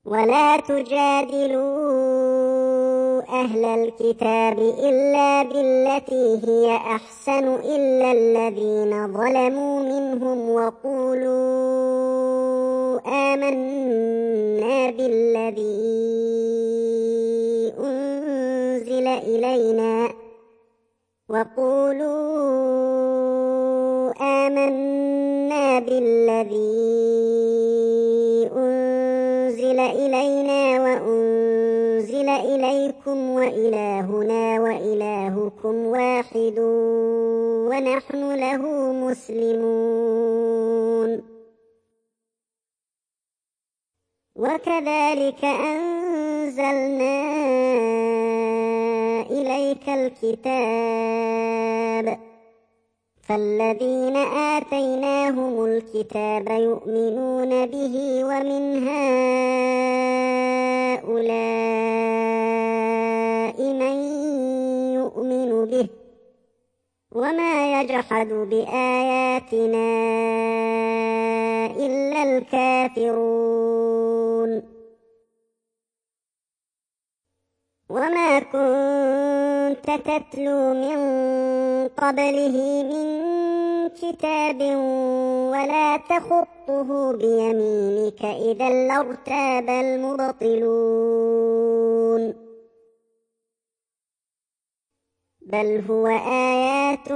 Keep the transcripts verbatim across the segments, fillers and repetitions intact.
ولا تجادلوا أهل الكتاب إلا بالتي هي أحسن إلا الذين ظلموا منهم وقولوا آمنا بالذي أنزل إلينا وقولوا آمنا بالذي أنزل إلينا وأنزل إليكم وإلهنا وإلهكم واحد ونحن له مسلمون. وكذلك أنزلنا إليك الكتاب فالذين آتيناهم الكتاب يؤمنون به ومن هؤلاء من يؤمن به وما يجحد بآياتنا إلا الكافرون. وما كنت تتلو من قبله من كتاب ولا تخطه بيمينك إذا لارتاب المبطلون. بل هو آيات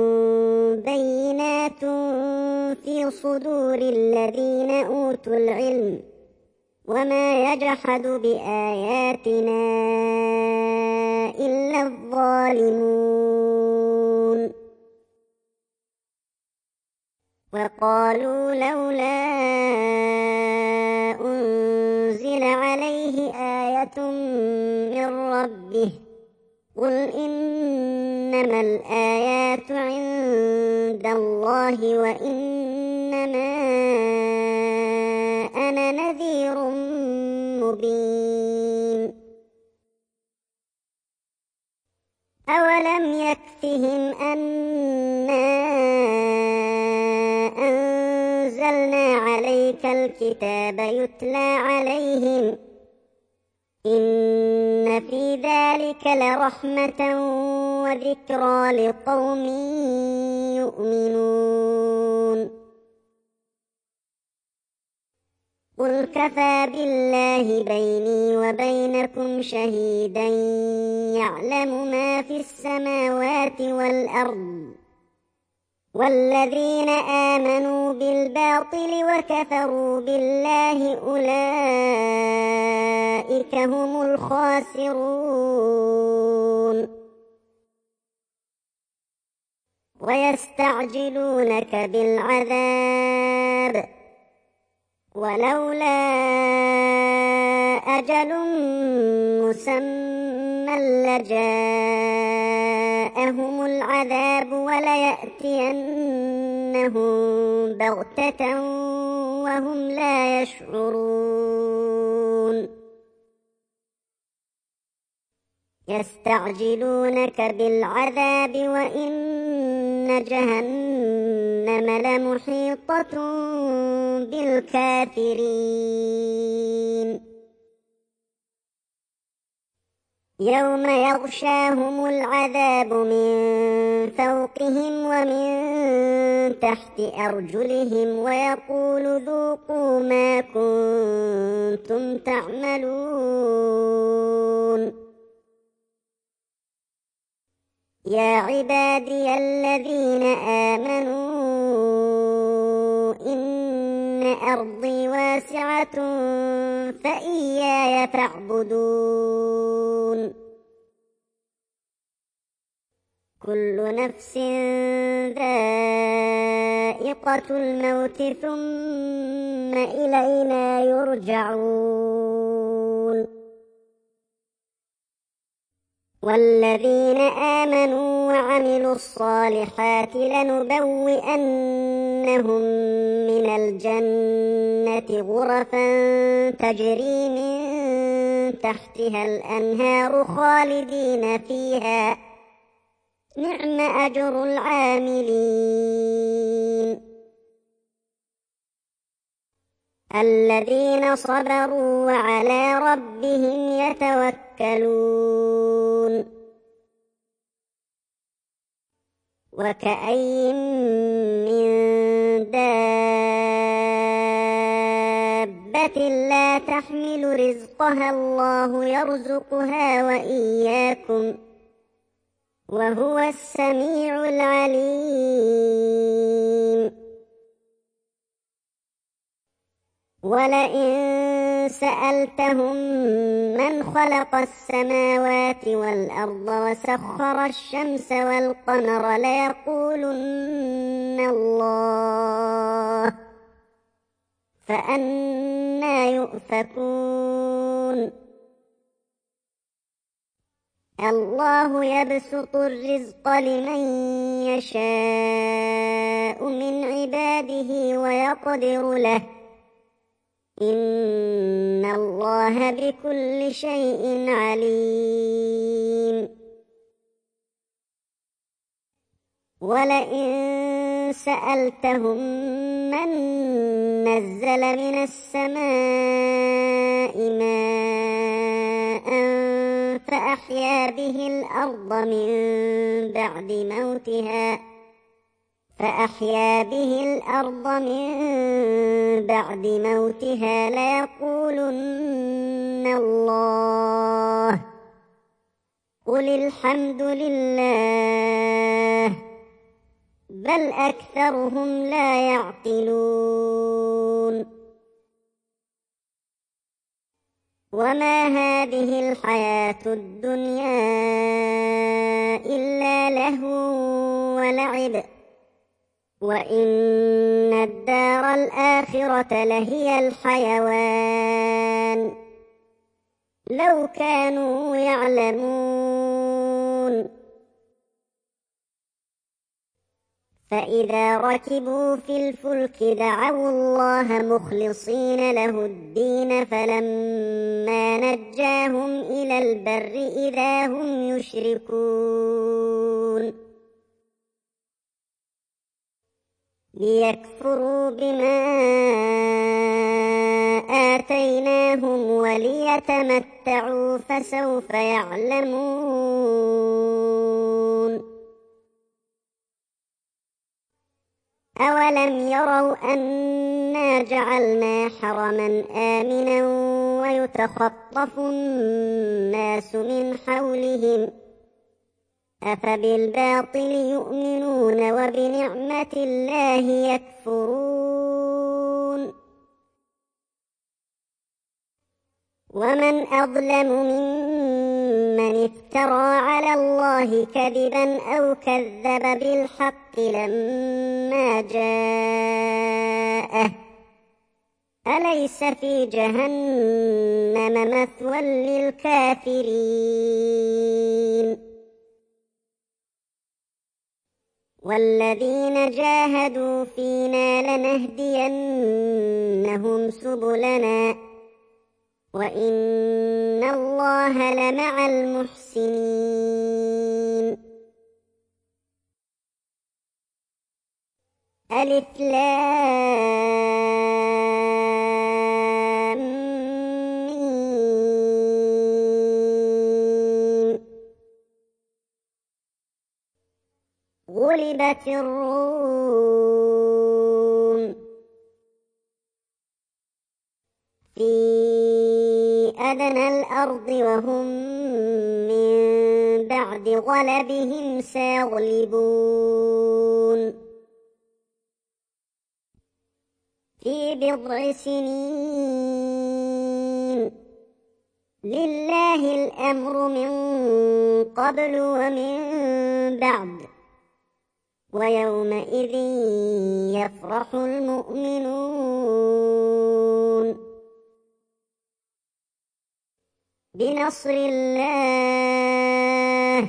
بينات في صدور الذين أوتوا العلم وما يجحد بآياتنا إلا الظالمون. وقالوا لولا أنزل عليه آية من ربه قل إنما الآيات عند الله وإنما أنا نذير مبين. أولم يكفهم أنا أنزلنا عليك الكتاب يتلى عليهم إن في ذلك لرحمة وذكرى لقوم يؤمنون. قل كفى بالله بيني وبينكم شهيدا يعلم ما في السماوات والأرض والذين آمنوا بالباطل وكفروا بالله أولئك هم الخاسرون. ويستعجلونك بالعذاب ولولا أجل مسمى لجاءهم العذاب وليأتينهم بغتة وهم لا يشعرون. يستعجلونك بالعذاب وإن جهنم لمحيطة بالكافرين. يوم يغشاهم العذاب من فوقهم ومن تحت أرجلهم ويقول ذوقوا ما كنتم تعملون. يا عبادي الذين آمنوا إن أرضي واسعة فإياي فاعبدون. كل نفس ذائقة الموت ثم إلينا يرجعون. والذين آمنوا وعملوا الصالحات لنبوئنهم من الجنة غرفا تجري من تحتها الأنهار خالدين فيها نعم أجر العاملين. الذين صبروا وعلى ربهم يتوكلون وكأي من دابة لا تحمل رزقها الله يرزقها وإياكم وهو السميع العليم ولئن سألتهم من خلق السماوات والأرض وسخر الشمس والقمر ليقولن الله فأنى يؤفكون الله يبسط الرزق لمن يشاء من عباده ويقدر له إن الله بكل شيء عليم ولئن سألتهم من نزل من السماء ماء فأحيا به الأرض من بعد موتها فأحيا به الأرض من بعد موتها ليقولن الله قل الحمد لله بل أكثرهم لا يعقلون وما هذه الحياة الدنيا إلا لهو ولعب وإن الدار الآخرة لهي الحيوان لو كانوا يعلمون فإذا ركبوا في الفلك دعوا الله مخلصين له الدين فلما نجاهم إلى البر إذا هم يشركون ليكفروا بما آتيناهم وليتمتعوا فسوف يعلمون أولم يروا أنا جعلنا حرما آمنا ويتخطف الناس من حولهم أفبالباطل يؤمنون وبنعمة الله يكفرون ومن أظلم ممن افترى على الله كذبا أو كذب بالحق لما جاءه أليس في جهنم مثوى للكافرين والذين جاهدوا فينا لنهدينهم سبلنا وإن الله لمع المحسنين ألف لام ميم غلبت الروم في أدنى الأرض وهم من بعد غلبهم سيغلبون في بضع سنين لله الأمر من قبل ومن بعد ويومئذ يفرح المؤمنون بنصر الله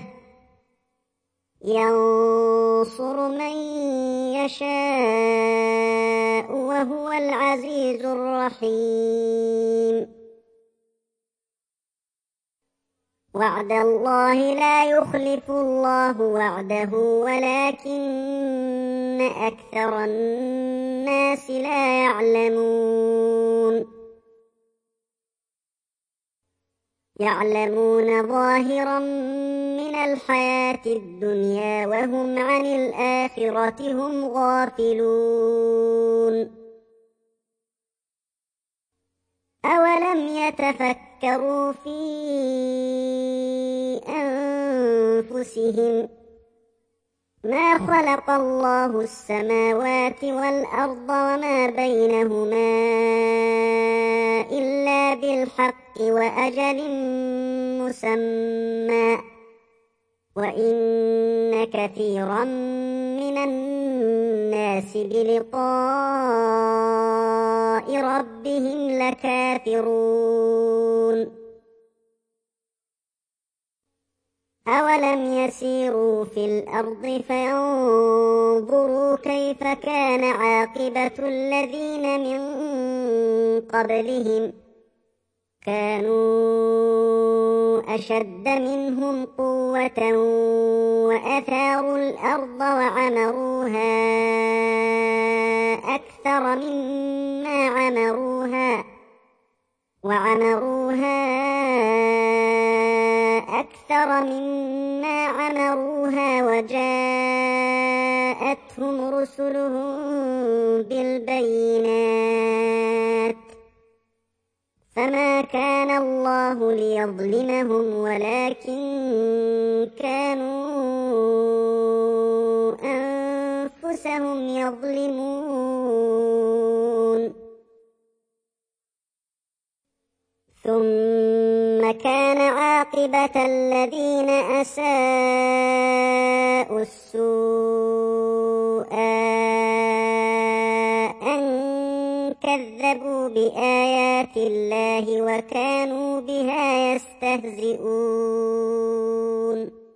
ينصر من يشاء وهو العزيز الرحيم وعد الله لا يخلف الله وعده ولكن أكثر الناس لا يعلمون يعلمون ظاهرا من الحياة الدنيا وهم عن الآخرة هم غافلون أولم يتفكروا في أنفسهم ما خلق الله السماوات والأرض وما بينهما إلا بالحق وأجل مسمى وإن كثيرا من الناس بلقاء ربهم لكافرون أولم يسيروا في الأرض فينظروا كيف كان عاقبة الذين من قبلهم كانوا أشد منهم قوة وأثاروا الأرض وعمروها أكثر مما عمروها وعمروها أكثر مما عمروها وجاءتهم رسلهم بالبينات فما كان الله ليظلمهم ولكن كانوا أنفسهم يظلمون ثم كان عاقبة الذين أساءوا السوء أن كذبوا بآيات الله وكانوا بها يستهزئون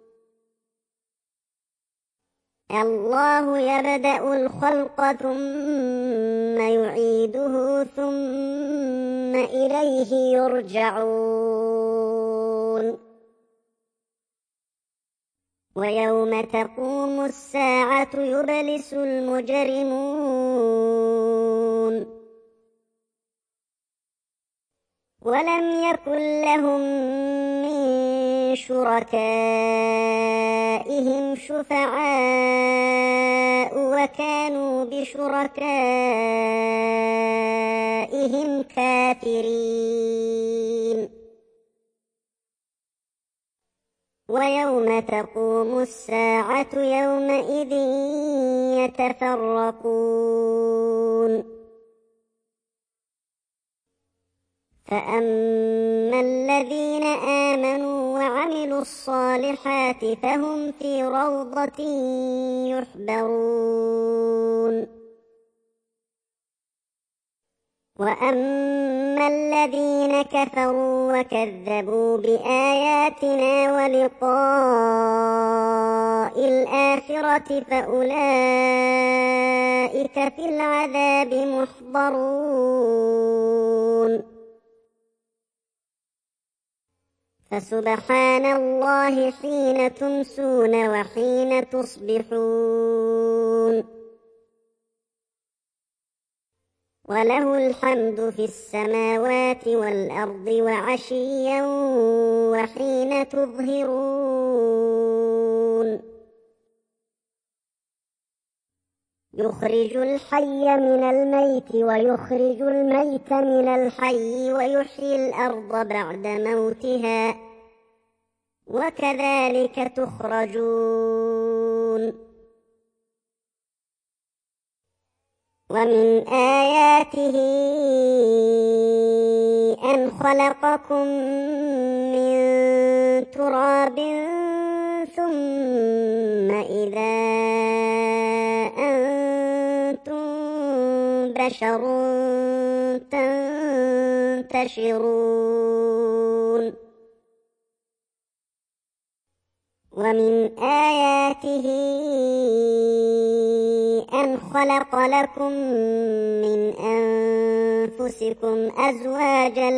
الله يبدأ الخلق ثم يعيده ثم إليه يرجعون ويوم تقوم الساعة يبلس المجرمون ولم يكن لهم من شركائهم شفعاء وكانوا بشركائهم كافرين ويوم تقوم الساعة يومئذ يتفرقون فأما الذين آمنوا وعملوا الصالحات فهم في روضة يحبرون وأما الذين كفروا وكذبوا بآياتنا ولقاء الآخرة فأولئك في العذاب محضرون فسبحان الله حين تمسون وحين تصبحون وله الحمد في السماوات والأرض وعشيا وحين تظهرون يخرج الحي من الميت ويخرج الميت من الحي ويحيي الأرض بعد موتها وكذلك تخرجون ومن آياته أن خلقكم من تراب ثم إذا أنتم بشر تنتشرون ومن آياته أن خلق لكم من أنفسكم أزواجا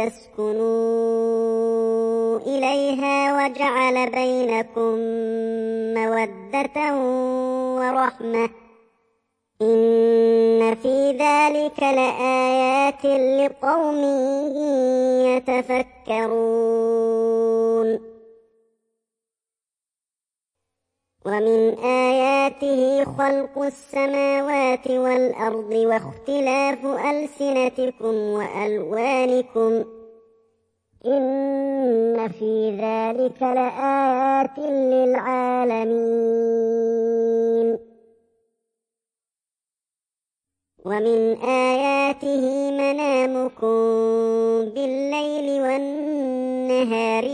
لتسكنوا إليها وجعل بينكم مودة ورحمة إن في ذلك لآيات لقوم يتفكرون ومن آياته خلق السماوات والأرض واختلاف ألسنتكم وألوانكم إن في ذلك لآيات للعالمين ومن آياته منامكم بالليل والنهار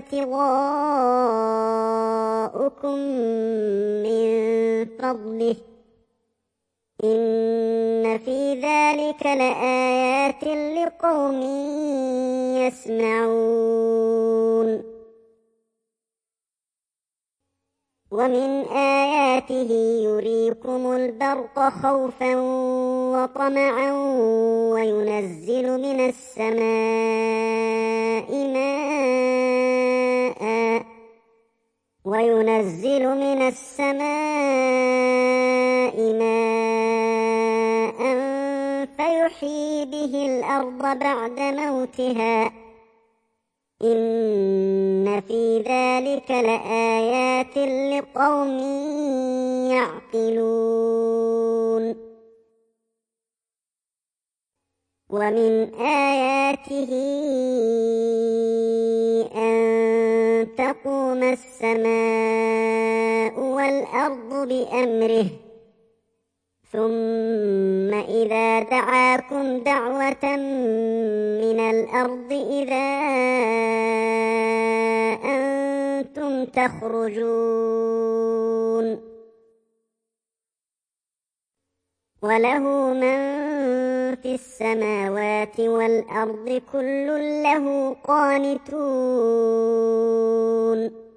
وابتغاؤكم من فضله إن في ذلك لآيات لقوم يسمعون ومن آياته يريكم البرق خوفا وطمعا وينزل من السماء ماء وينزل من السماء ماء فيحيي به الأرض بعد موتها إن في ذلك لآيات لقوم يعقلون ومن آياته أن تقوم السماء والأرض بأمره ثم إذا دعاكم دعوة من الأرض إذا أنتم تخرجون وله من في السماوات والأرض كل له قانتون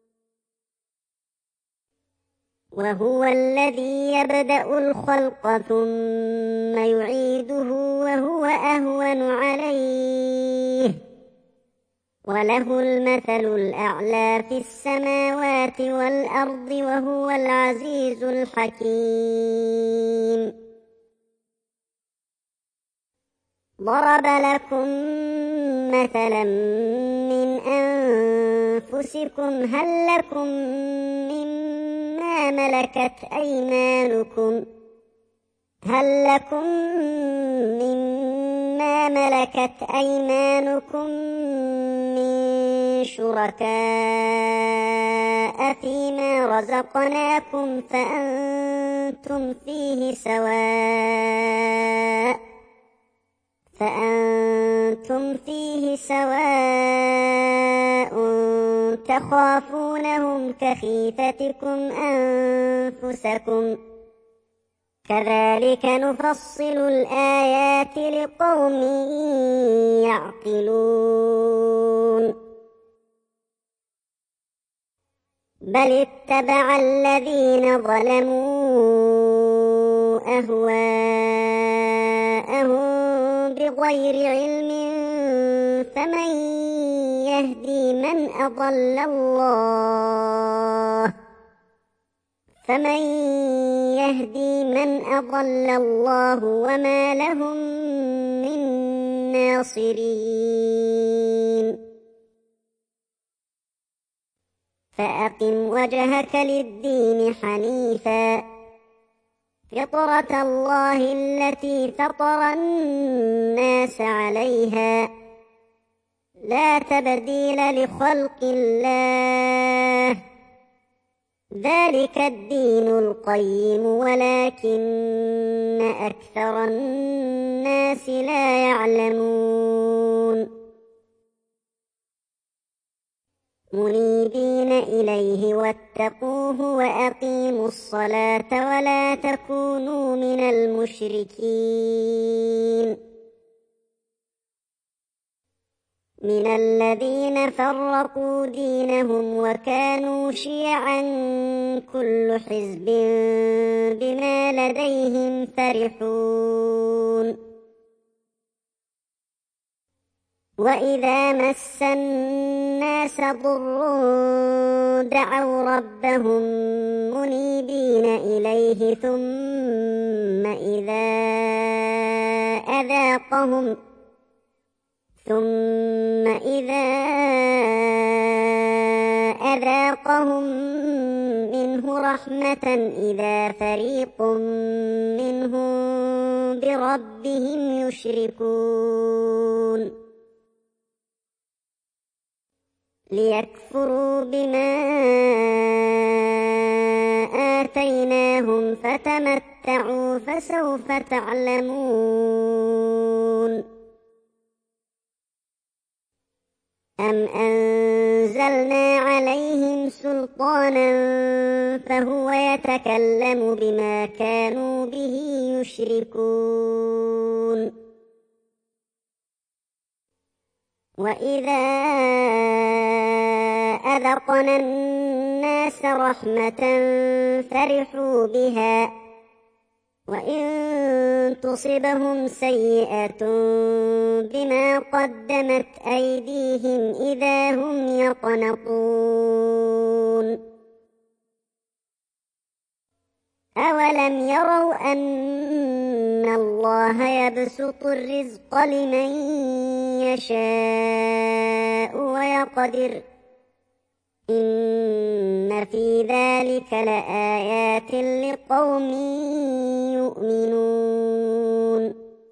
وهو الذي يبدأ الخلق ثم يعيده وهو أهون عليه وله المثل الأعلى في السماوات والأرض وهو العزيز الحكيم ضرب لكم مثلا من أنفسكم هل لكم مما ملكت أيمانكم هل لكم مما ملكت أيمانكم من شركاء فيما رزقناكم فأنتم فيه سواء فأنتم فيه سواء تخافونهم كخيفتكم أنفسكم كذلك نفصل الآيات لقوم يعقلون بل اتبع الذين ظلموا أهواءهم بغير علم فمن يهدي من أضل الله فمن يهدي من أضل الله وما لهم من ناصرين فأقم وجهك للدين حنيفا فطرة الله التي فطر الناس عليها لا تبديل لخلق الله ذلك الدين القيم ولكن أكثر الناس لا يعلمون منيبين إليه واتقوه وأقيموا الصلاة ولا تكونوا من المشركين من الذين فرقوا دينهم وكانوا شيعا كل حزب بما لديهم فرحون وإذا مس الناس ضر دعوا ربهم منيبين إليه ثم إذا أذاقهم ثم إذا أذاقهم منه رحمة إذا فريق منهم بربهم يشركون ليكفروا بما آتيناهم فتمتعوا فسوف تعلمون أم أنزلنا عليهم سلطانا فهو يتكلم بما كانوا به يشركون وإذا أذقنا الناس رحمة فرحوا بها وإن تصبهم سيئة بما قدمت أيديهم إذا هم يقنطون أولم يروا أن الله يبسط الرزق لمن يشاء ويقدر إن في ذلك لآيات لقوم يؤمنون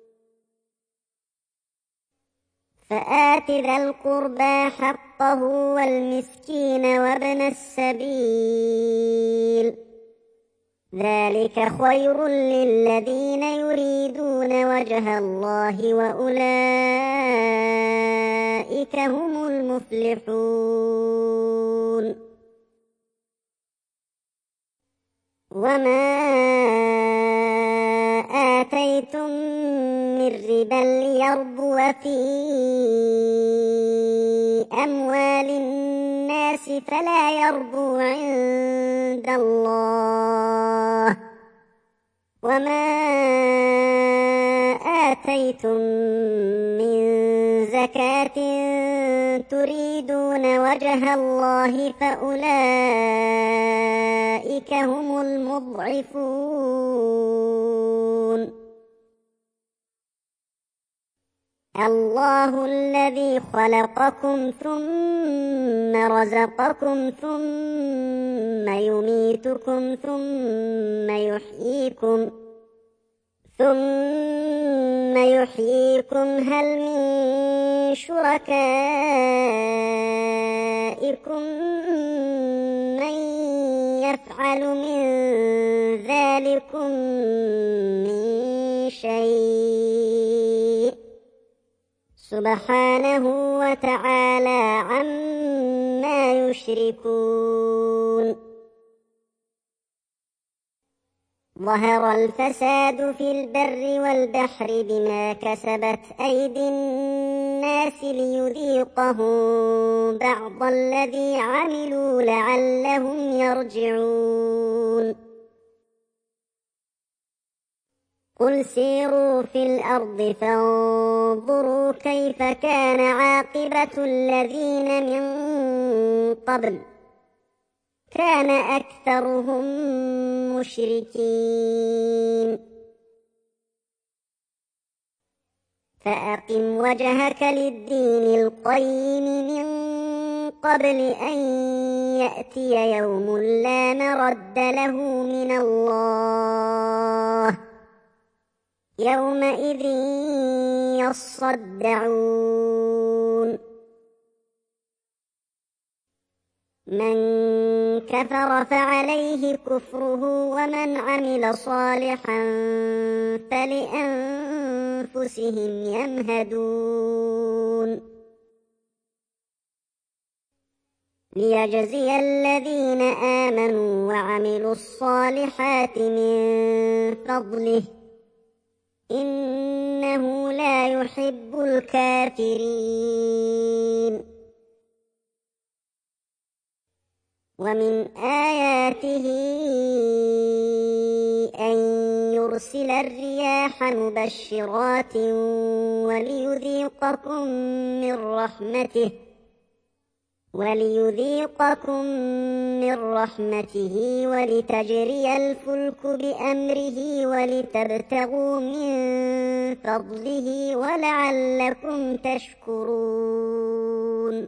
فآت ذا القربى حقه والمسكين وابن السبيل ذلك خير للذين يريدون وجه الله وأولئك هم المفلحون وما آتيتم من ربا ليربو في أموال الناس فلا يربو عند الله وما آتيتم من زكاة تريدون وجه الله فأولئك هم المضعفون الله الذي خلقكم ثم رزقكم ثم يميتكم ثم يحييكم ثم يحييكم هل من شركائكم من يفعل من ذلكم من شيء سبحانه وتعالى عما يشركون ظهر الفساد في البر والبحر بما كسبت أيدي الناس ليذيقهم بعض الذي عملوا لعلهم يرجعون قل سيروا في الأرض فانظروا كيف كان عاقبة الذين من قبل كان أكثرهم مشركين فأقم وجهك للدين القيم من قبل أن يأتي يوم لا مرد له من الله يومئذ يصدعون من كفر فعليه كفره ومن عمل صالحا فلأنفسهم يمهدون ليجزي الذين آمنوا وعملوا الصالحات من فضله إنه لا يحب الكافرين ومن آياته أن يرسل الرياح مبشرات وليذيقكم من رحمته وليذيقكم من رحمته ولتجري الفلك بأمره ولتبتغوا من فضله ولعلكم تشكرون.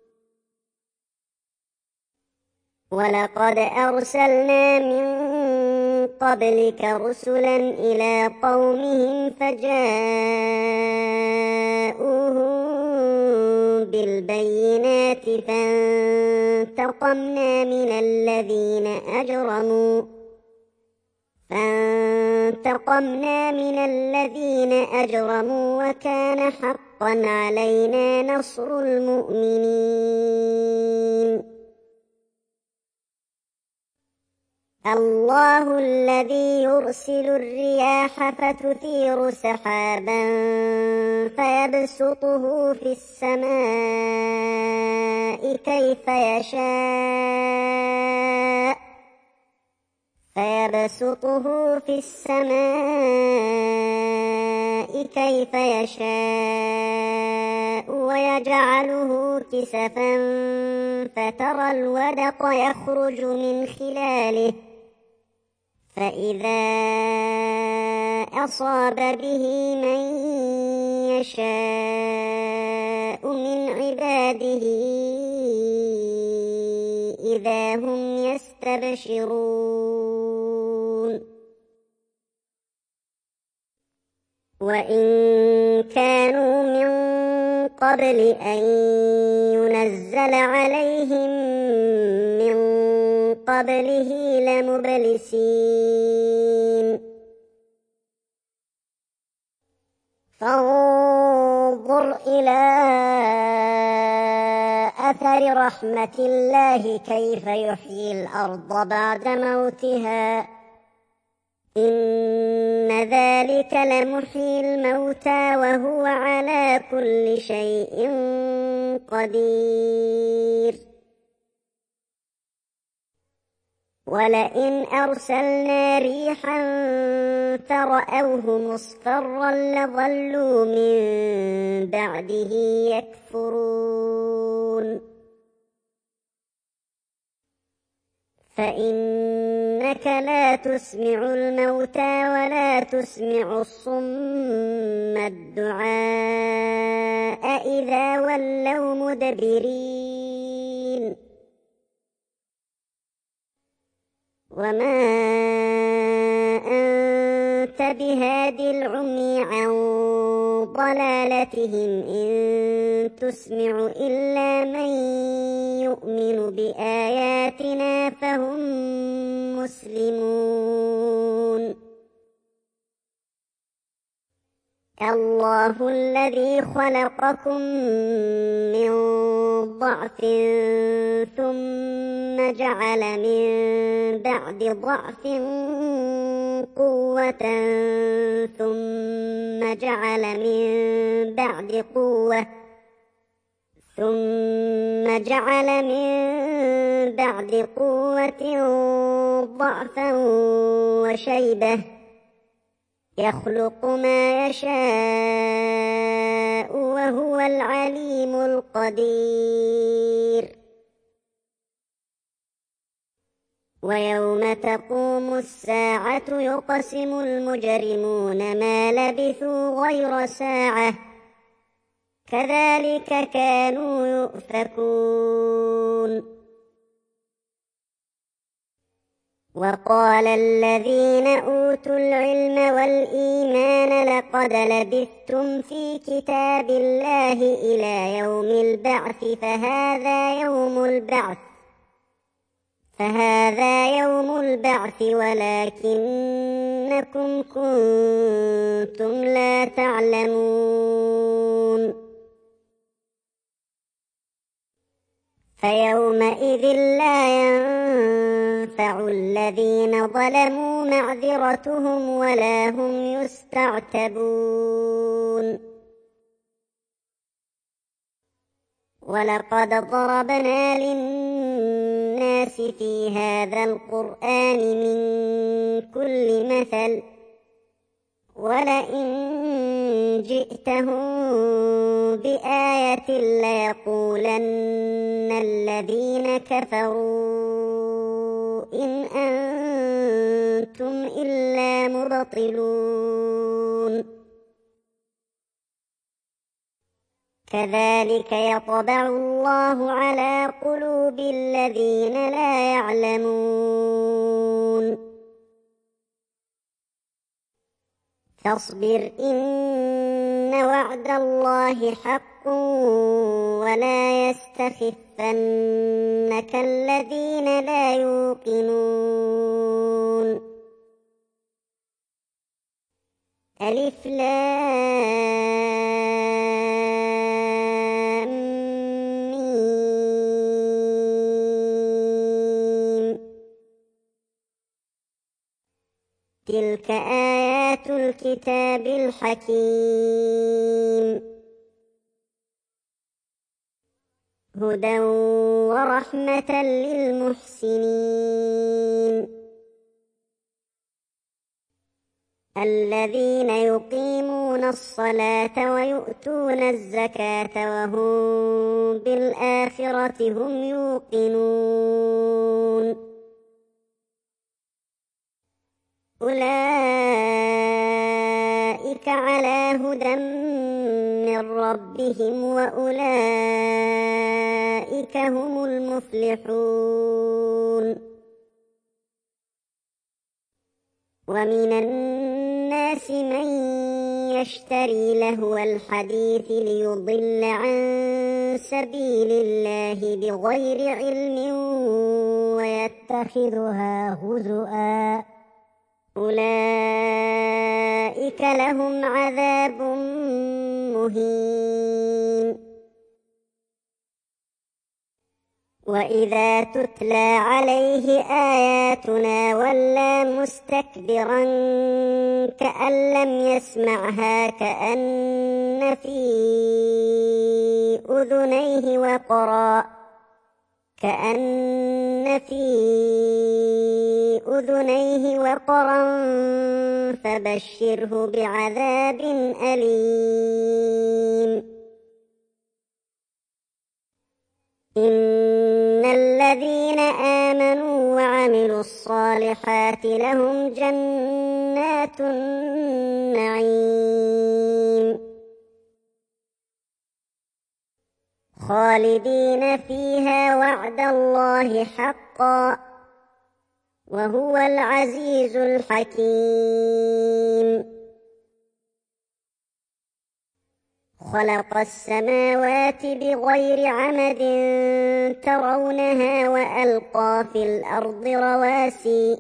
ولقد أرسلنا من قبلك رسلا إلى قومهم فجاءوهم بالبينات فانتقمنا من الذين أجرموا فانتقمنا من الذين أجرموا وكان حقا علينا نصر المؤمنين. الله الذي يرسل الرياح فتثير سحابا فيبسطه في السماء كيف يشاء فيبسطه في السماء كيف يشاء ويجعله كسفا فترى الودق يخرج من خلاله فإذا أصاب به من يشاء من عباده إذا هم يستبشرون. وإن كانوا من قبل أن ينزل عليهم من قبله لمبلسين. فانظر إلى أثر رحمة الله كيف يحيي الأرض بعد موتها إن ذلك لمحيي الموتى وهو على كل شيء قدير. ولئن أرسلنا ريحا فرأوه مصفرا لظلوا من بعده يكفرون. فإنك لا تسمع الموتى ولا تسمع الصم الدعاء إذا ولوا مدبرين. وما أنت بهادي العمي عن ضلالتهم إن تسمع إلا من يؤمن بآياتنا فهم مسلمون. الله الذي خلقكم من ضعف ثم جعل من بعد ضعف قوة ثم جعل من بعد قوة ثم جعل من بعد قوة ضعفا وشيبة يخلق ما يشاء وهو العليم القدير. ويوم تقوم الساعة يقسم المجرمون ما لبثوا غير ساعة كذلك كانوا يؤفكون. وقال الذين أوتوا العلم والإيمان لقد لبثتم في كتاب الله إلى يوم البعث فهذا يوم البعث فهذا يوم البعث ولكنكم كنتم لا تعلمون. فيومئذ لا ينفع الذين ظلموا معذرتهم ولا هم يستعتبون. ولقد ضربنا للناس للناس في هذا القرآن من كل مثل ولئن جئتهم بآية ليقولن الذين كفروا إن أنتم إلا مبطلون كذلك يطبع الله على قلوب الذين لا يعلمون فاصبر إن وعد الله حق ولا يستخفنك الذين لا يوقنون ألف لام ميم تلك آيات الكتاب الحكيم هدى ورحمة للمحسنين الذين يقيمون الصلاة ويؤتون الزكاة وهم بالآخرة هم يوقنون أولئك على هدى من ربهم وأولئك هم المفلحون ومن الناس من يشتري لهو الحديث ليضل عن سبيل الله بغير علم ويتخذها هزؤا أولئك لهم عذاب مهين وإذا تتلى عليه آياتنا ولى مستكبرا كأن لم يسمعها كأن في أذنيه وقرا كأن في أذنيه وقرا فبشره بعذاب أليم إن الذين آمنوا وعملوا الصالحات لهم جنات النعيم خالدين فيها وعد الله حقا وهو العزيز الحكيم خلق السماوات بغير عمد ترونها وألقى في الأرض رواسي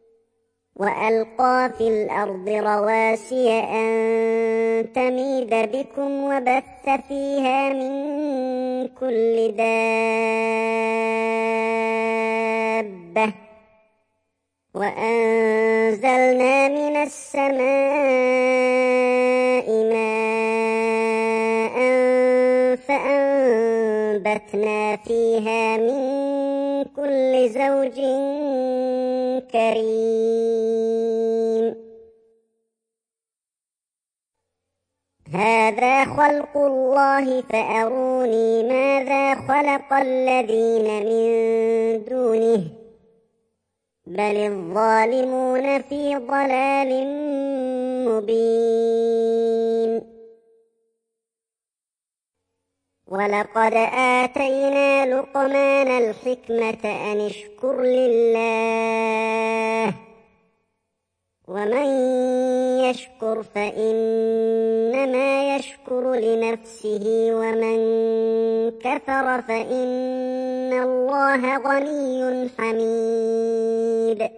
وألقى في الأرض رواسي أن تميد بكم وبث فيها من كل دابة وأنزلنا من السماء ماء فأنبتنا فيها من كل زوج كريم هذا خلق الله فأروني ماذا خلق الذين من دونه بل الظالمون في ضلال مبين ولقد آتينا لقمان الحكمة أن اشكر لله ومن يشكر فإنما يشكر لنفسه ومن كفر فإن الله غني حميد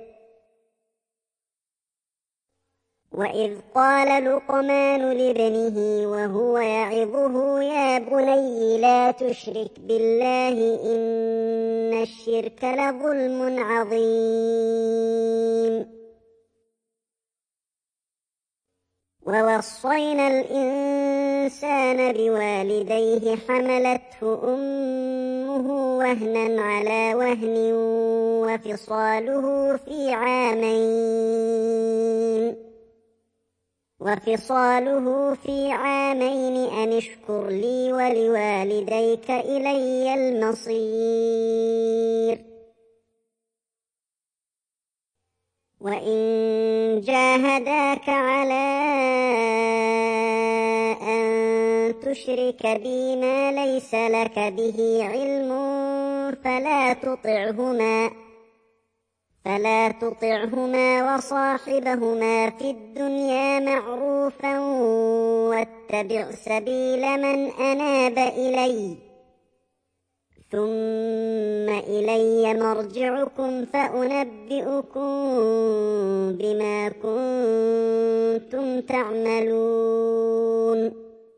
وإذ قال لقمان لابنه وهو يعظه يا بني لا تشرك بالله إن الشرك لظلم عظيم ووصينا الإنسان بوالديه حملته أمه وهنا على وهن وفصاله في عامين وفصاله في عامين أن اشكر لي ولوالديك إلي المصير وإن جاهداك على أن تشرك بي ما ليس لك به علم فلا تطعهما فلا تطعهما وصاحبهما في الدنيا معروفا واتبع سبيل من أناب إلي ثم إلي مرجعكم فأنبئكم بما كنتم تعملون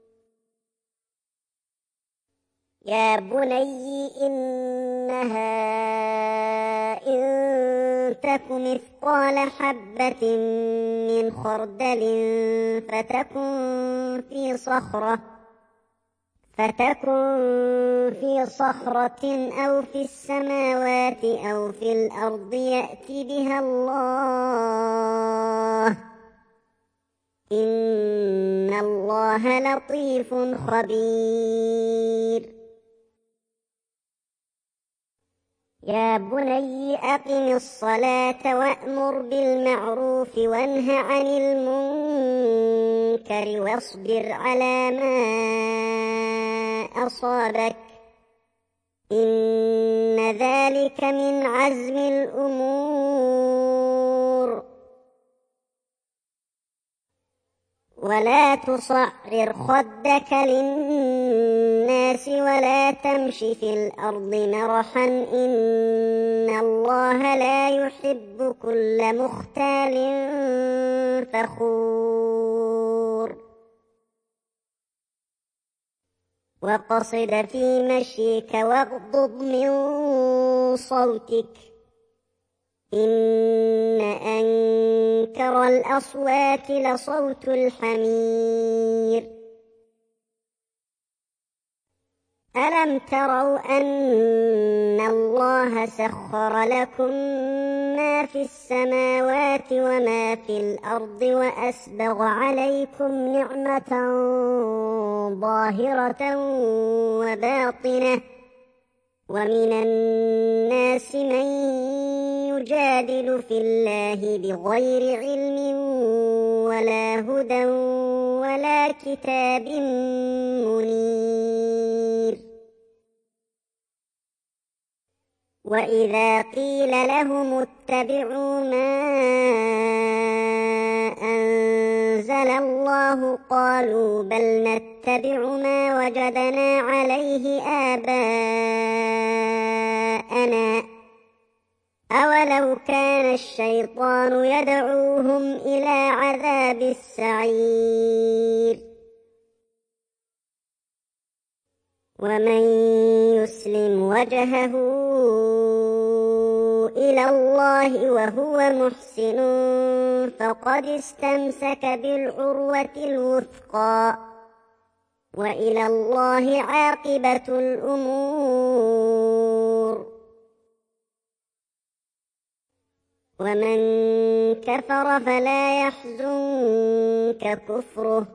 يا بني إنها إن تك مثقال حبة من خردل فتكن في صخرة فتكن في صخرة أو في السماوات أو في الأرض يأت بها الله إن الله لطيف خبير يا بني أقم الصلاة وأمر بالمعروف وانه عن المنكر واصبر على ما أصابك إن ذلك من عزم الأمور ولا تصعر خدك للناس ولا تمش في الأرض مرحا إن الله لا يحب كل مختال فخور وقصد في مشيك واغضض من صوتك إن أنكر الأصوات لصوت الحمير ألم تروا أن الله سخر لكم ما في السماوات وما في الأرض وأسبغ عليكم نعمة ظاهرة وباطنة ومن الناس من يجادل في الله بغير علم ولا هدى ولا كتاب منير وإذا قيل لهم اتبعوا ما أنزل الله قالوا بل نتبع ما وجدنا عليه آباءنا أولو كان الشيطان يدعوهم إلى عذاب السعير ومن يسلم وجهه إلى الله وهو محسن فقد استمسك بالعروة الوثقى وإلى الله عاقبة الأمور ومن كفر فلا يحزنك كفره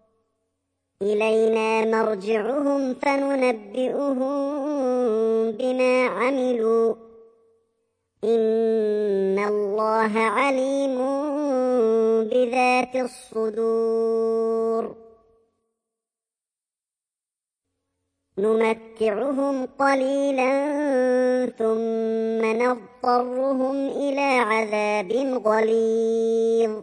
إلينا مرجعهم فننبئهم بما عملوا إن الله عليم بذات الصدور نمتعهم قليلا ثم نضطرهم إلى عذاب غليظ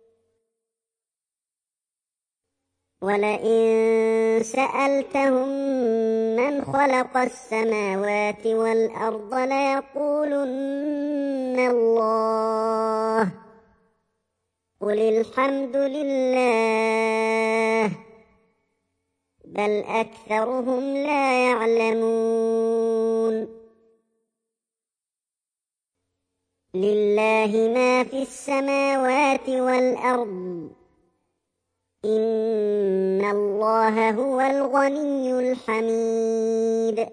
ولئن سألتهم من خلق السماوات والأرض ليقولن الله قل الحمد لله بل أكثرهم لا يعلمون لله ما في السماوات والأرض إن الله هو الغني الحميد.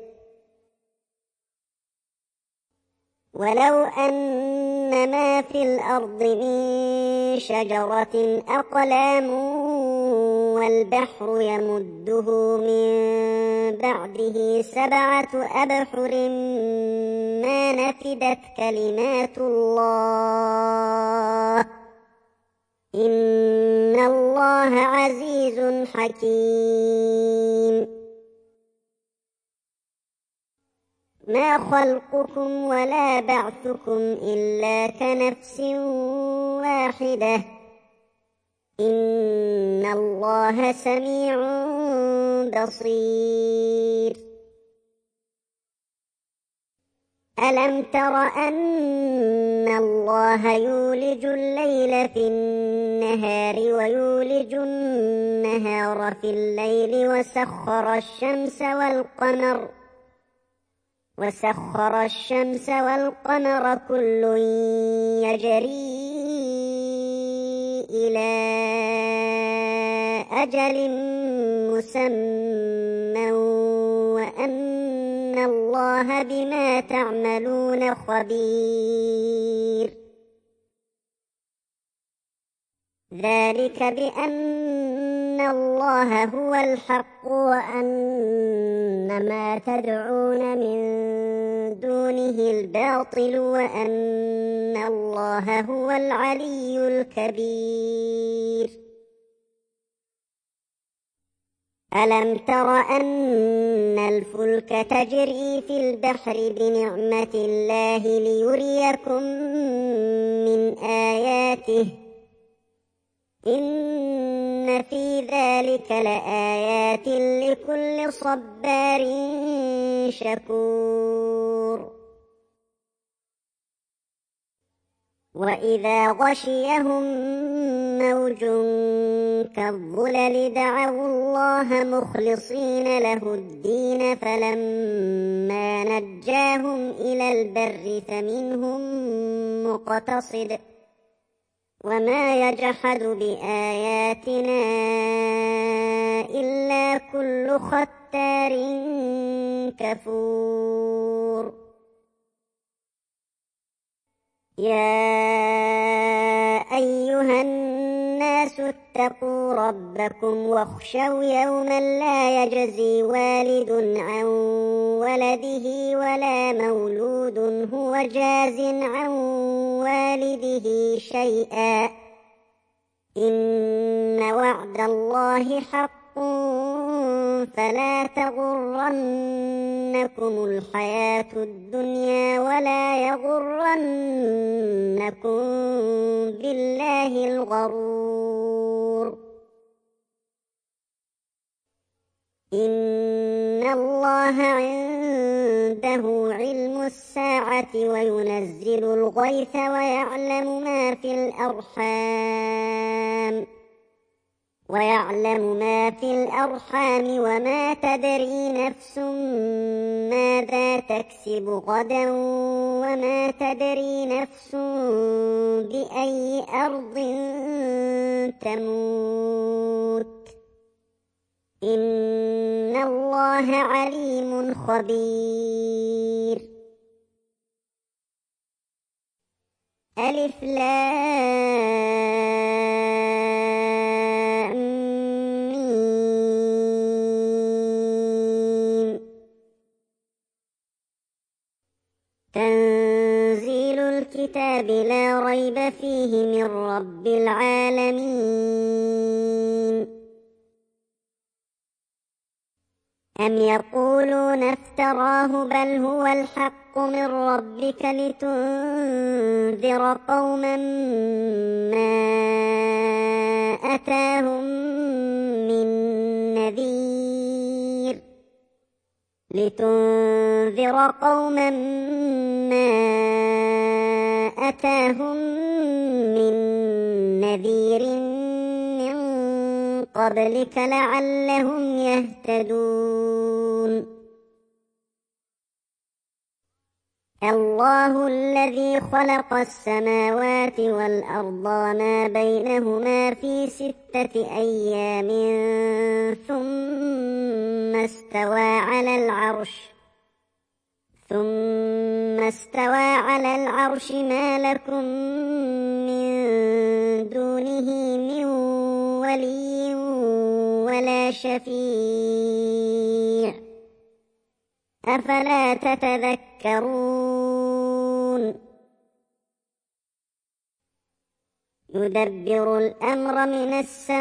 ولو أن ما في الأرض من شجرة أقلام والبحر يمده من بعده سبعة أبحر ما نفدت كلمات الله إن الله عزيز حكيم. ما خلقكم ولا بعثكم إلا كنفس واحدة إن الله سميع بصير. ألم تر أن الله يولج الليل في النهار ويولج النهار في الليل وسخر الشمس والقمر وسخر الشمس والقمر كل يجري إلى أجل مسمى وأن الله بما تعملون خبير. ذلك بأن الله هو الحق وأن ما تدعون من دونه الباطل وأن الله هو العلي الكبير. ألم تر أن الفلك تجري في البحر بنعمة الله ليريكم من آياته إن في ذلك لآيات لكل صبار شكور. وإذا غشيهم موج كالظلل دعوا الله مخلصين له الدين فلما نجاهم إلى البر فمنهم مقتصد وما يجحد بآياتنا إلا كل ختار كفور. يا أيها الناس اتقوا ربكم واخشوا يوما لا يجزي والد عن ولده ولا مولود هو جاز عن والده شيئا إن وعد الله حق فلا تغرنكم الحياة الدنيا ولا يغرنكم بالله الغرور. إن الله عنده علم الساعة وينزل الغيث ويعلم ما في الأرحام ويعلم ما في الأرحام وما تدري نفس ماذا تكسب غدا وما تدري نفس بأي أرض تموت إن الله عليم خبير. ألف لام ميم تنزيل الكتاب لا ريب فيه من رب العالمين. أم يقولون افتراه بل هو الحق من ربك لتنذر قوما ما أتاهم من نذير لتنذر قوما ما أتاهم من نذير من قبلك لعلهم يهتدون. الله الذي خلق السماوات والأرض وما بينهما في ستة أيام ثم استوى على العرش ثم استوى على العرش ما لكم من دونه من ولي ولا شفيع أفلا تتذكرون يدبر الأمر من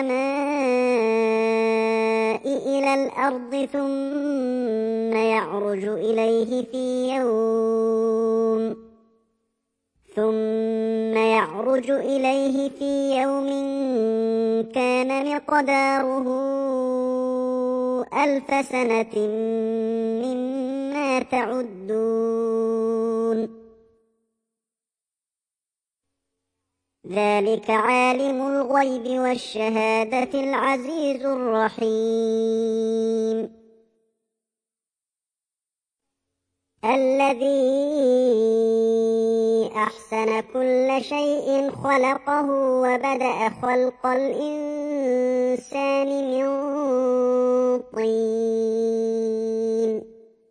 السماء إلى الأرض ثم يعرج إليه في يوم ثم يعرج إليه في يوم كان مقداره ألف سنة مما تعدون ذلك عالم الغيب والشهادة العزيز الرحيم الذي أحسن كل شيء خلقه وبدأ خلق الإنسان من طين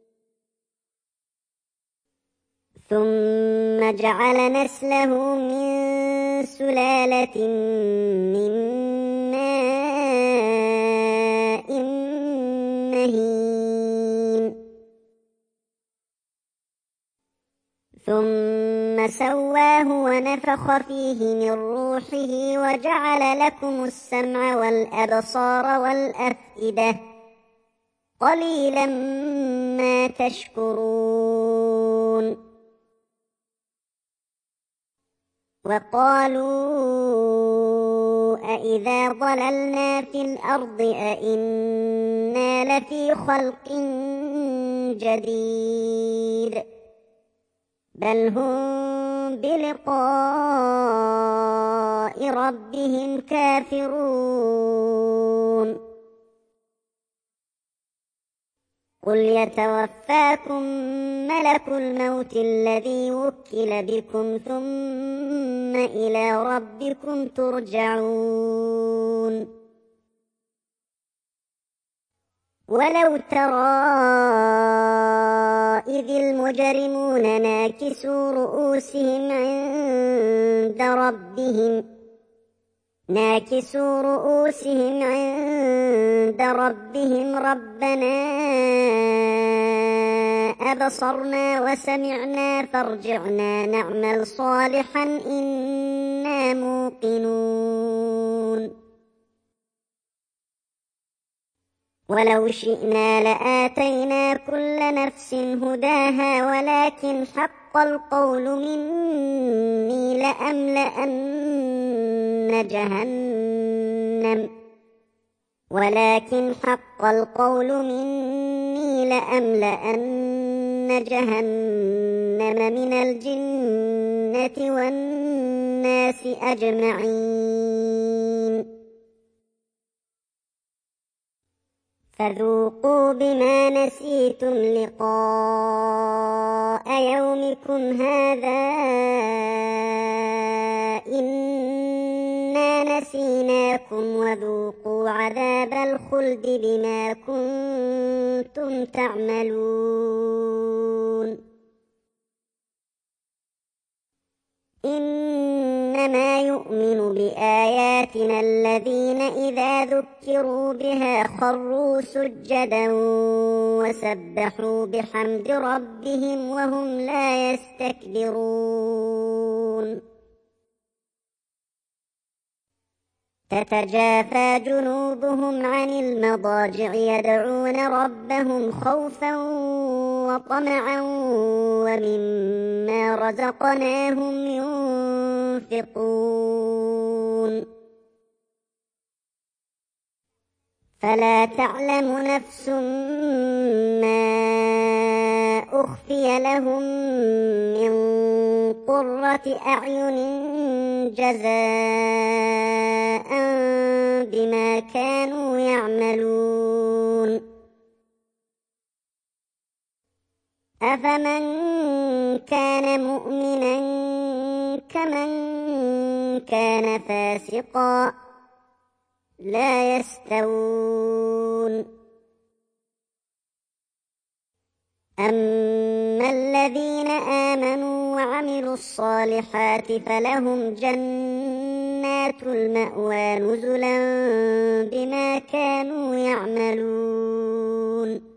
ثم جعل نسله من سلالة من ماء مهين ثم سواه ونفخ فيه من روحه وجعل لكم السمع والأبصار والأفئدة قليلا ما تشكرون وقالوا أإذا ضللنا في الأرض أإنا لفي خلق جديد بل هم بلقاء ربهم كافرون قل يتوفاكم ملك الموت الذي وكل بكم ثم إلى ربكم ترجعون ولو ترى إذ المجرمون ناكسوا رؤوسهم عند ربهم ناكسوا رؤوسهم عند ربهم ربنا أبصرنا وسمعنا فارجعنا نعمل صالحا إنا موقنون ولو شئنا لآتينا كل نفس هداها ولكن حق القول مني لأملأن جهنم ولكن حق القول مني لأملأن جهنم من الجنة والناس أجمعين فذوقوا بما نسيتم لقاء يومكم هذا إنا نسيناكم وذوقوا عذاب الخلد بما كنتم تعملون إنما يؤمن بآياتنا الذين إذا ذكروا بها خروا سجدا وسبحوا بحمد ربهم وهم لا يستكبرون تتجافى جنوبهم عن المضاجع يدعون ربهم خوفا وطمعا ومما رزقناهم ينفقون فلا تعلم نفس ما أخفي لهم من قرة أعين جزاء بما كانوا يعملون أفمن كان مؤمنا كمن كان فاسقا لا يستوون. أما الذين آمنوا وعملوا الصالحات فلهم جنات المأوى نزلا بما كانوا يعملون.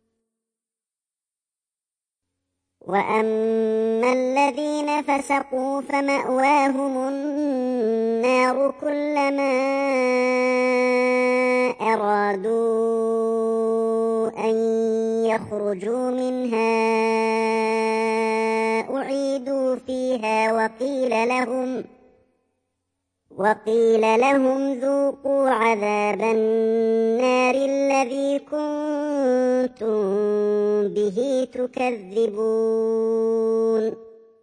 وأما الذين فسقوا فمأواهم النار كلما أرادوا أن يخرجوا منها أعيدوا فيها وقيل لهم وقيل لهم ذوقوا عذاب النار الذي كنتم به تكذبون.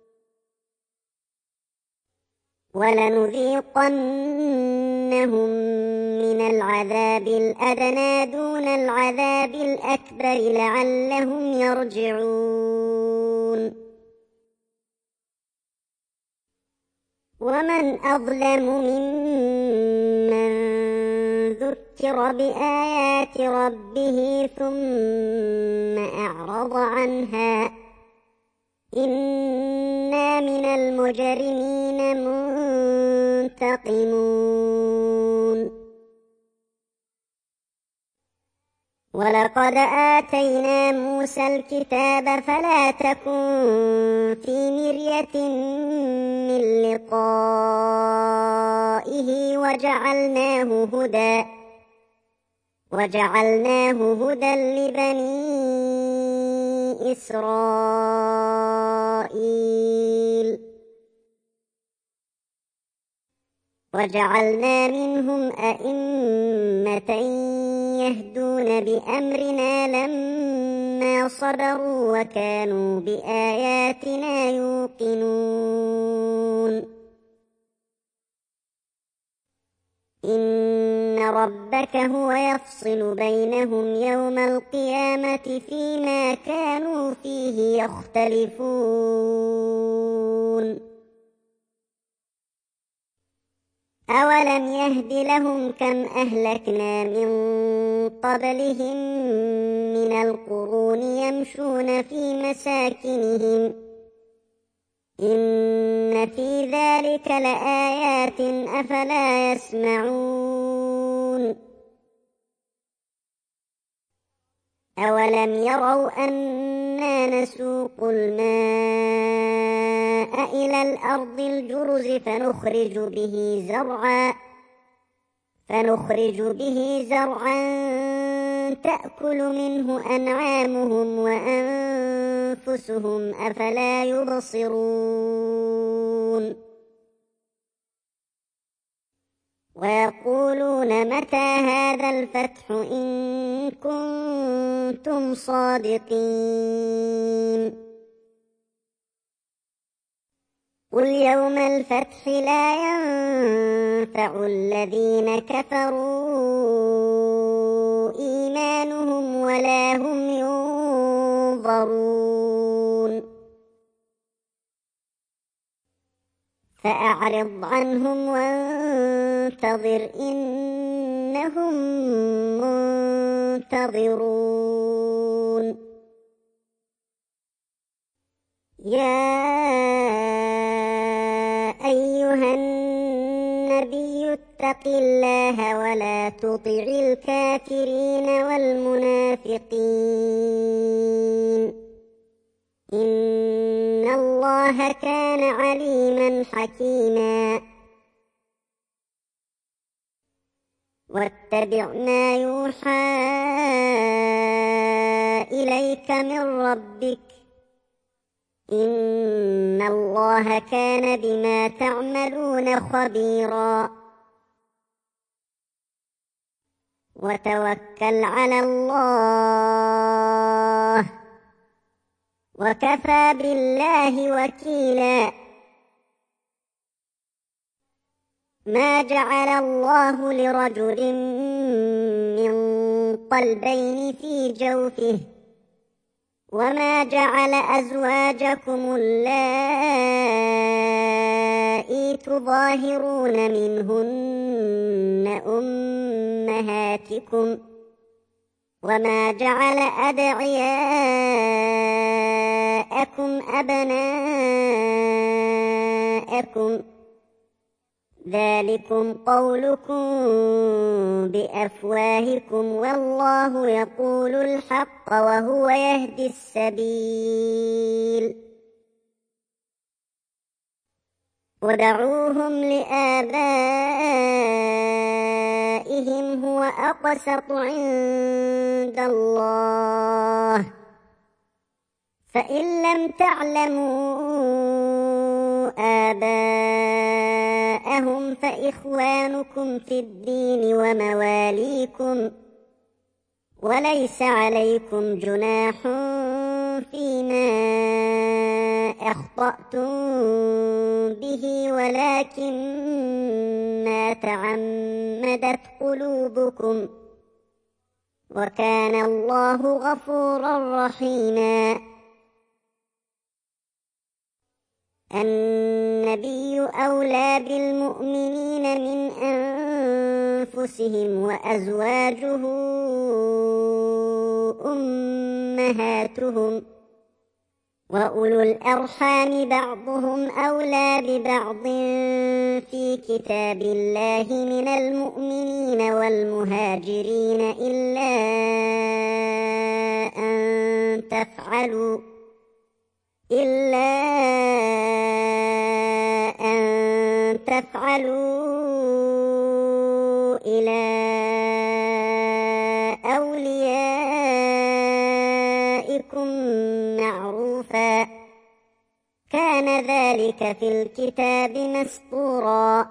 ولنذيقنهم من العذاب الأدنى دون العذاب الأكبر لعلهم يرجعون. ومن أظلم ممن ذكر بآيات ربه ثم أعرض عنها إنا من المجرمين منتقمون. ولقد آتينا موسى الكتاب فلا تكن في مرية من لقائه وجعلناه هدى وجعلناه هدى لبني إسرائيل. وجعلنا منهم أئمة يهدون بأمرنا لما صبروا وكانوا بآياتنا يوقنون. إن ربك هو يفصل بينهم يوم القيامة فيما كانوا فيه يختلفون. أولم يهد لهم كم أهلكنا من قبلهم من القرون يمشون في مساكنهم إن في ذلك لآيات أفلا يسمعون. أولم يروا أنا نسوق الماء إلى الأرض الجرز فنخرج به زرعا فنخرج به زرعا تأكل منه أنعامهم وأنفسهم أفلا يبصرون. ويقولون متى هذا الفتح إن كنتم صادقين. قل يوم الفتح لا ينفع الذين كفروا إيمانهم ولا هم ينظرون. فأعرض عنهم وانتظر إنهم منتظرون. يا أيها النبي اتق الله ولا تطع الكافرين والمنافقين إن الله كان عليما حكيما. واتبع ما يوحى إليك من ربك إن الله كان بما تعملون خبيرا. وتوكل على الله وكفى بالله وكيلا. ما جعل الله لرجل من قلبين في جوفه وما جعل أزواجكم اللائي تظاهرون منهن أمهاتكم وما جعل أدعياءكم أبناءكم ذلكم قولكم بأفواهكم والله يقول الحق وهو يهدي السبيل ودعوهم لآبائهم هو أقسط عند الله فإن لم تعلموا آباءهم فإخوانكم في الدين ومواليكم وليس عليكم جناح فيما أخطأتم به ولكن ما تعمدت قلوبكم وكان الله غفورا رحيما. النبي أولى بالمؤمنين من أنفسهم وأزواجه أمهاتهم وأولو الأرحام بعضهم أولى ببعض في كتاب الله من المؤمنين والمهاجرين إلا أن تفعلوا إلا أن تفعلوا إلى أوليائكم معروفا كان ذلك في الكتاب مسطورا.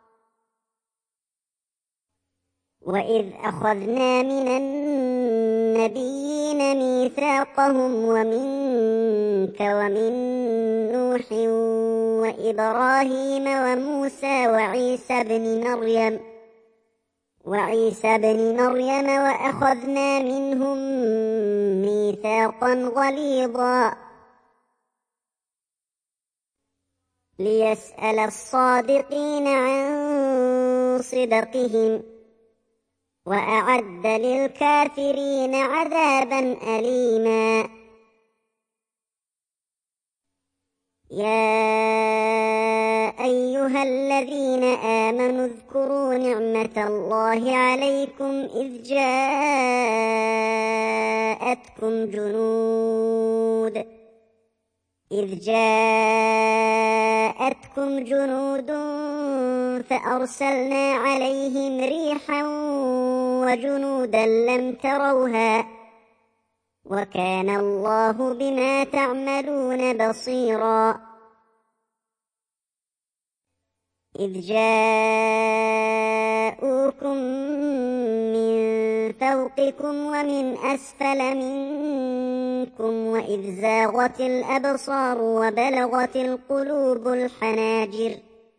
وإذ أخذنا من النبيين ميثاقهم ومنك ومن نوح وإبراهيم وموسى وعيسى بن مريم وعيسى بن مريم وأخذنا منهم ميثاقا غليظا ليسأل الصادقين عن صدقهم وأعد للكافرين عذابا أليما. يا أيها الذين آمنوا اذكروا نعمة الله عليكم إذ جاءتكم جنود إذ جاءتكم جنود فأرسلنا عليهم ريحا وجنودا لم تروها وكان الله بما تعملون بصيرا. إذ جاءوكم من فوقكم ومن أسفل منكم وإذ زاغت الأبصار وبلغت القلوب الحناجر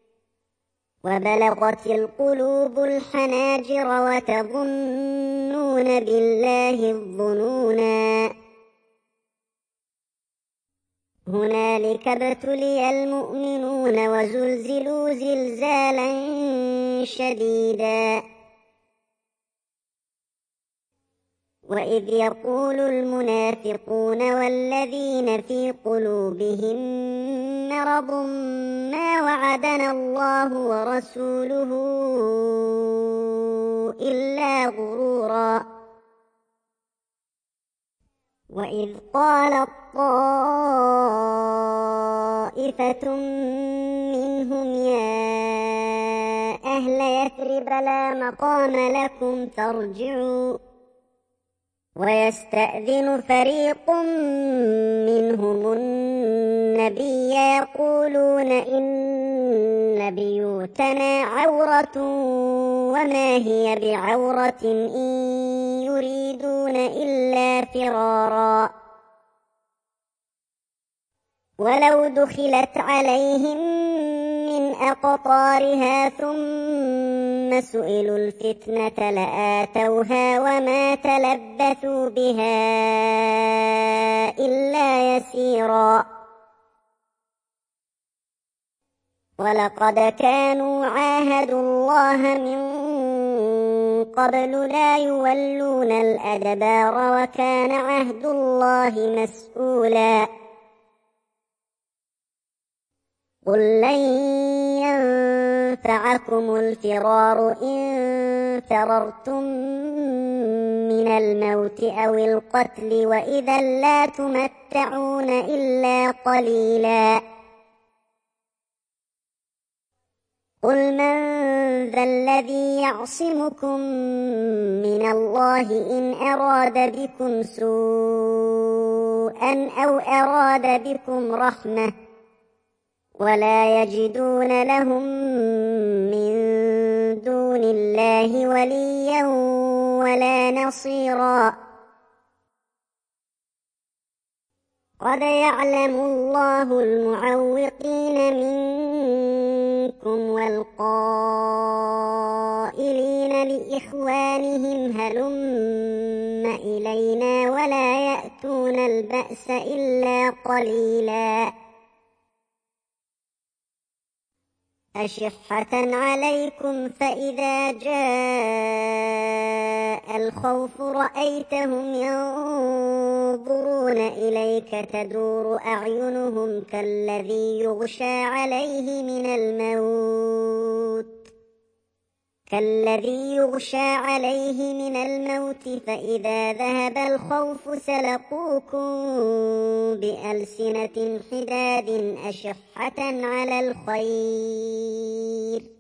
وبلغت القلوب الحناجر وتظنون بالله الظنونا هنالك ابتلي المؤمنون وزلزلوا زلزالا شديدا. وإذ يقول المنافقون والذين في قلوبهم مرض ما وعدنا الله ورسوله إلا غرورا. وإذ قالت طائفة منهم يا أهل يثرب لا مقام لكم فارجعوا ويستأذن فريق منهم النبي يقولون إن بيوتنا عورة وما هي بعورة إن يريدون إلا فرارا ولو دخلت عليهم من أقطارها ثم سئلوا الفتنة لآتوها وما تلبثوا بها إلا يسيرا ولقد كانوا عاهدوا الله من قبل لا يولون الأدبار وكان عهد الله مسؤولا قل لن ينفعكم الفرار إن فررتم من الموت أو القتل وإذا لا تمتعون إلا قليلا قل من ذا الذي يعصمكم من الله إن أراد بكم سوءا أو أراد بكم رحمة ولا يجدون لهم من دون الله وليا ولا نصيرا قد يعلم الله المعوقين منكم والقائلين لإخوانهم هلم إلينا ولا يأتون البأس إلا قليلا أشحة عليكم فإذا جاء الخوف رأيتهم ينظرون إليك تدور أعينهم كالذي يغشى عليه من الموت كالذي يغشى عليه من الموت فإذا ذهب الخوف سلقوكم بألسنة حداد أشحة على الخير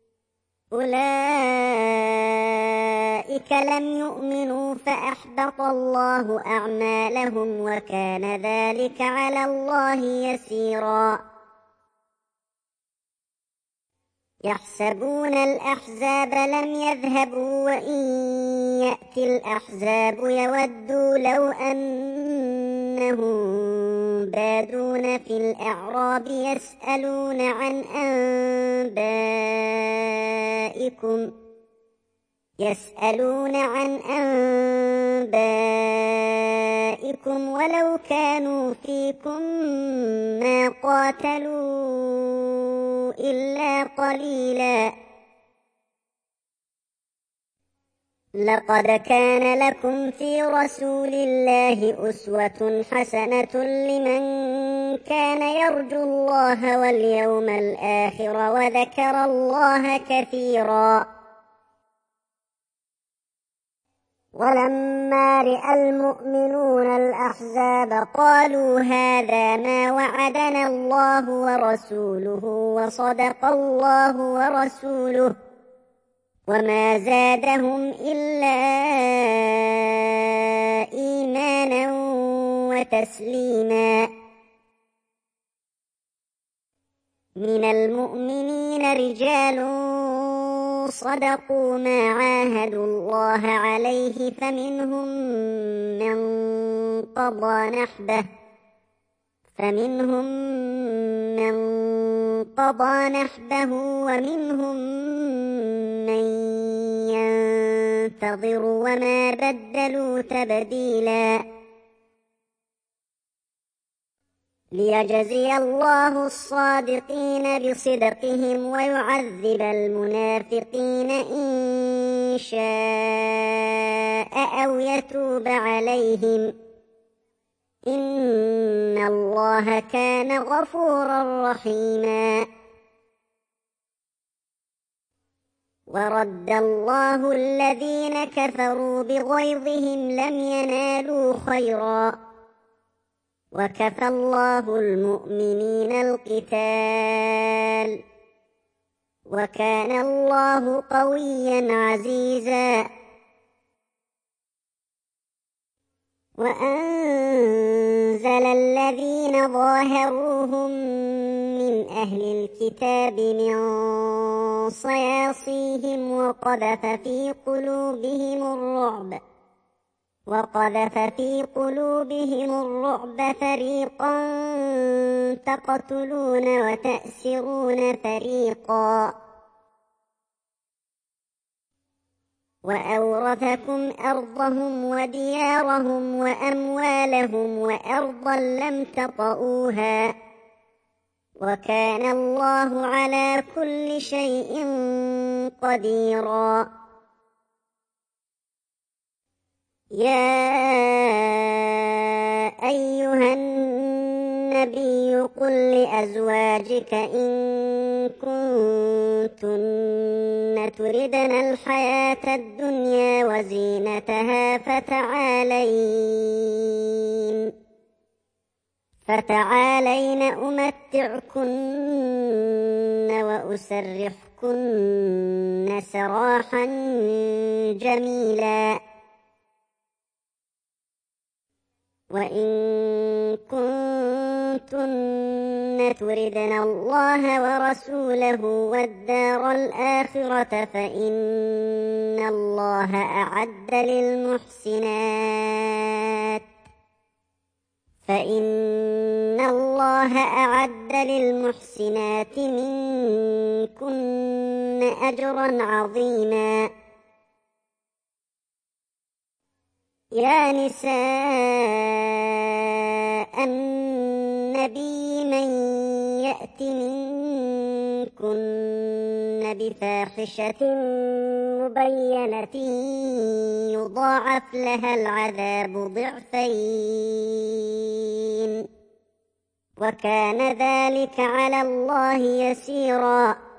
أولئك لم يؤمنوا فأحبط الله أعمالهم وكان ذلك على الله يسيرا يحسبون الأحزاب لم يذهبوا وإن يأتي الأحزاب يودوا لو أنهم بادون في الأعراب يسألون عن أنبائكم يسألون عن أنبائكم ولو كانوا فيكم ما قاتلوا إلا قليلا لقد كان لكم في رسول الله أسوة حسنة لمن كان يرجو الله واليوم الآخر وذكر الله كثيرا ولما رأى المؤمنون الأحزاب قالوا هذا ما وعدنا الله ورسوله وصدق الله ورسوله وما زادهم إلا إيمانا وتسليما من المؤمنين رجال صدقوا ما عاهدوا الله عليه فمنهم من قضى نحبه فمنهم من قضى نحبه ومنهم من ينتظر وما بدلوا تبديلا ليجزي الله الصادقين بصدقهم ويعذب المنافقين إن شاء أو يتوب عليهم إن الله كان غفورا رحيما ورد الله الذين كفروا بغيظهم لم ينالوا خيرا وكفى الله المؤمنين القتال وكان الله قويا عزيزا وأنزل الذين ظاهروهم من أهل الكتاب من صياصيهم وقذف في قلوبهم الرعب وقذف في قلوبهم الرعب فريقا تقتلون وتأسرون فريقا وأورثكم أرضهم وديارهم وأموالهم وأرضا لم تطئوها وكان الله على كل شيء قديرا. يا أيها النبي قل لأزواجك إن كنتن تردن الحياة الدنيا وزينتها فتعالين فتعالين أمتعكن وأسرحكن سراحا جميلا. وإن كنتن تردن الله ورسوله والدار الآخرة فإن الله أعد للمحسنات فإن الله أعد للمحسنات منكن أجرا عظيما. يا نساء النبي من يأت منكن بفاحشة مبينة يضاعف لها العذاب ضعفين وكان ذلك على الله يسيرا.